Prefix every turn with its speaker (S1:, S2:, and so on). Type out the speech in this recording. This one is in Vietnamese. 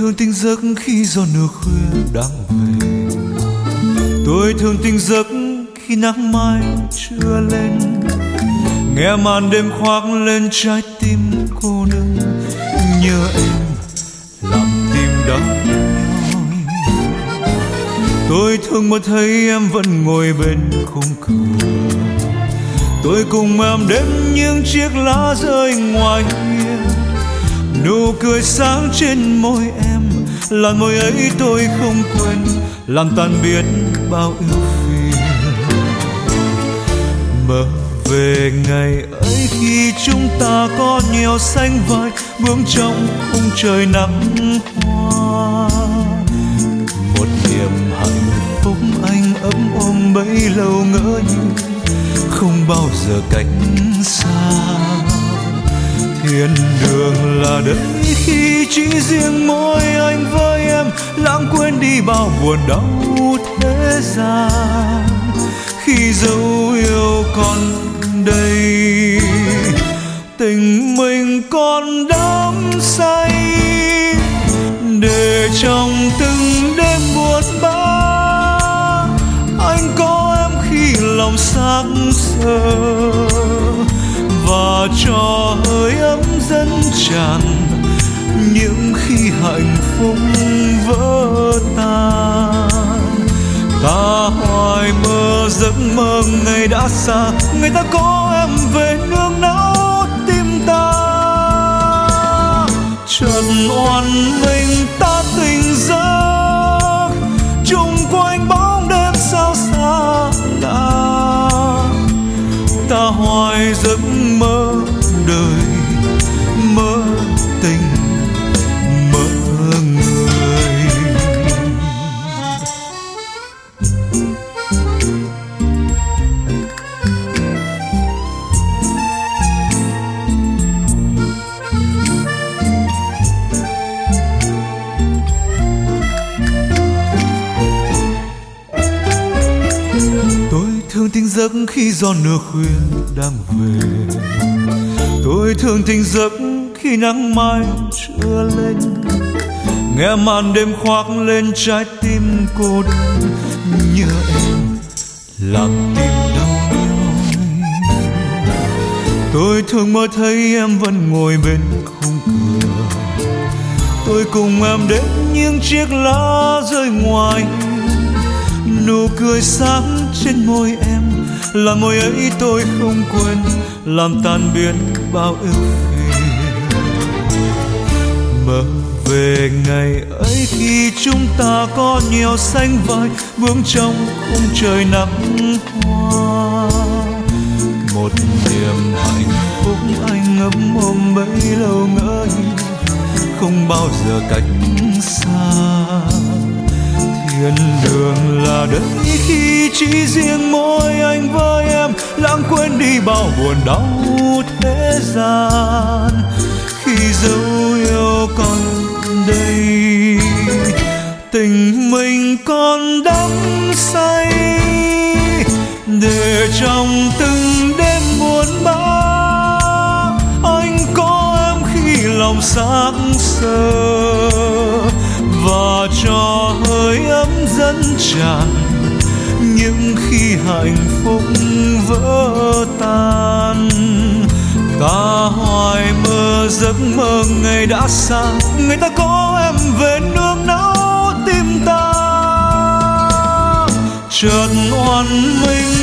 S1: thương tỉnh giấc khi gió nửa khuya đang về. Tôi thường tỉnh giấc khi nắng mai chưa lên, nghe màn đêm khoác lên trái tim cô đơn. Nhớ em làm tim đau nhói. Tôi thường mơ thấy em vẫn ngồi bên khung cửa. Tôi cùng em đếm những chiếc lá rơi ngoài hiên. Nụ cười sáng trên môi em, làn môi ấy tôi không quên, làm tan biến bao ưu phiền. Mơ về ngày ấy khi chúng ta có nhiều xanh vai, bước trong khung trời nắng hoa. Một niềm hạnh phúc anh ấm ôm bấy lâu ngỡ như không bao giờ cách xa. Thiên đường là đây khi chỉ riêng mỗi anh với em, lãng quên đi bao buồn đau thế gian. Khi dấu yêu còn đây, tình mình còn đắm say, để trong từng đêm buồn bã anh có em khi lòng xác xơ, và cho hơi ấm dần tràn những khi hạnh phúc vỡ tan. Ta hoài mơ giấc mơ ngày đã xa, người ta có em về nương náu tim ta. Chợt oan mình ta tỉnh giấc, chung quanh bóng đêm sao xa lạ. Ta hoài giấc mơ đời, mơ tình, mơ người. Tôi thường tỉnh giấc khi gió nửa khuya đang về. Tôi thường tỉnh giấc khi nắng mai chưa lên, nghe màn đêm khoác lên trái tim cô đơn. Nhớ em làm tim đau nhói. Tôi thường mơ thấy em vẫn ngồi bên khung cửa. Tôi cùng em đến những chiếc lá rơi ngoài. Nụ cười sáng trên môi em, là môi ấy tôi không quên, làm tan biến bao ưu phiền. Mơ về ngày ấy khi chúng ta có nhiều xanh vai, bước trong khung trời nắng hoa. Một niềm hạnh phúc anh ấm ôm bấy lâu ngỡ như không bao giờ cách xa. Thiên đường là đây khi chỉ riêng mỗi anh với em, lãng quên đi bao buồn đau thế gian. Khi dấu yêu còn đây, tình mình còn đắm say, để trong từng đêm buồn bã anh có em khi lòng xác xơ, và cho hơi ấm dần tràn những khi hạnh phúc vỡ tan. Ta hoài mơ giấc mơ ngày đã xa, người ta có em về nương náu tim ta. Chợt oan mình